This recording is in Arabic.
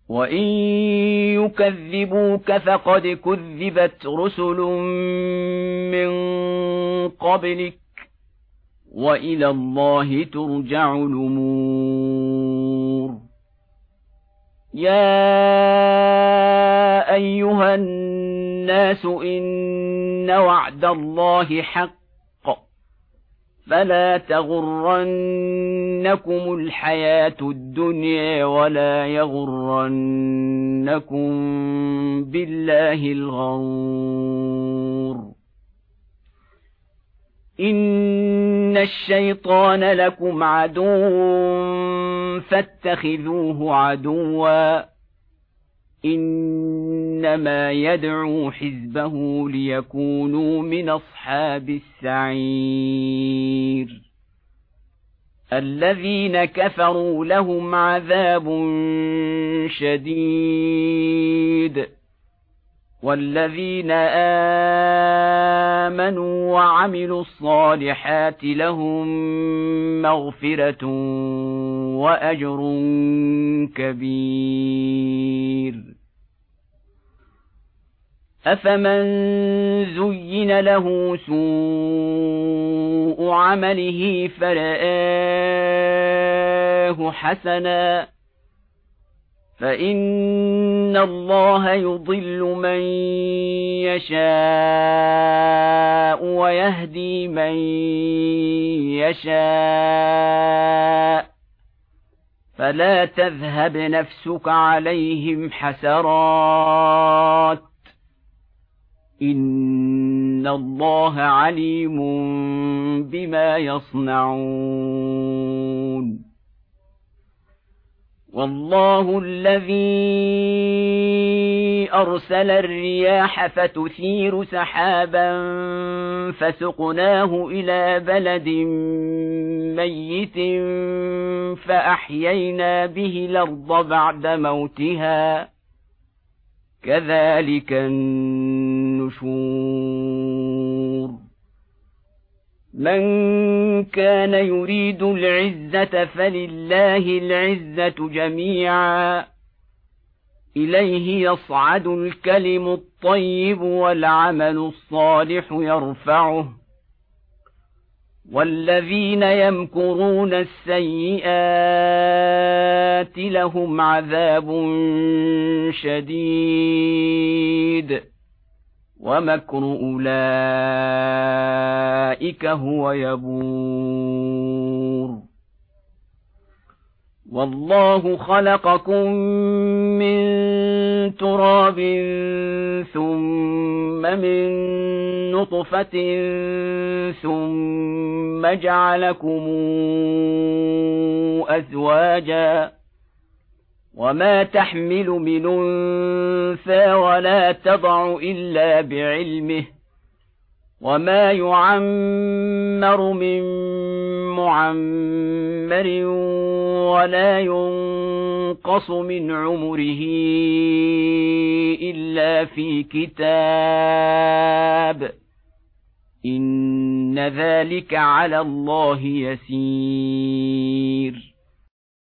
وإن يكذبوك فقد كذبت رسل من قبلك وإلى الله ترجع الأمور. يا أيها الناس إن وعد الله حق فلا تغرنكم الحياة الدنيا ولا يغرنكم بالله الغرور. إن الشيطان لكم عدو فاتخذوه عدوا إنما يدعو حزبه ليكونوا من أصحاب السعير. الذين كفروا لهم عذاب شديد والذين آمنوا وعملوا الصالحات لهم مغفرة وأجر كبير. أفمن زين له سوء عمله فرآه حسنا فإن الله يضل من يشاء ويهدي من يشاء فلا تذهب نفسك عليهم حسرات إن الله عليم بما يصنعون. والله الذي أرسل الرياح فتثير سحابا فسقناه إلى بلد ميت فأحيينا به الأرض بعد موتها كذلك النشور. من كان يريد العزة فلله العزة جميعا إليه يصعد الكلم الطيب والعمل الصالح يرفعه والذين يمكرون السيئات لهم عذاب شديد ومكر أولئك هو يبور. والله خلقكم من تراب ثم من نطفة ثم جعلكم أزواجا وما تحمل من أنثى ولا تضع إلا بعلمه وما يعمر من معمر ولا ينقص من عمره إلا في كتاب إن ذلك على الله يسير.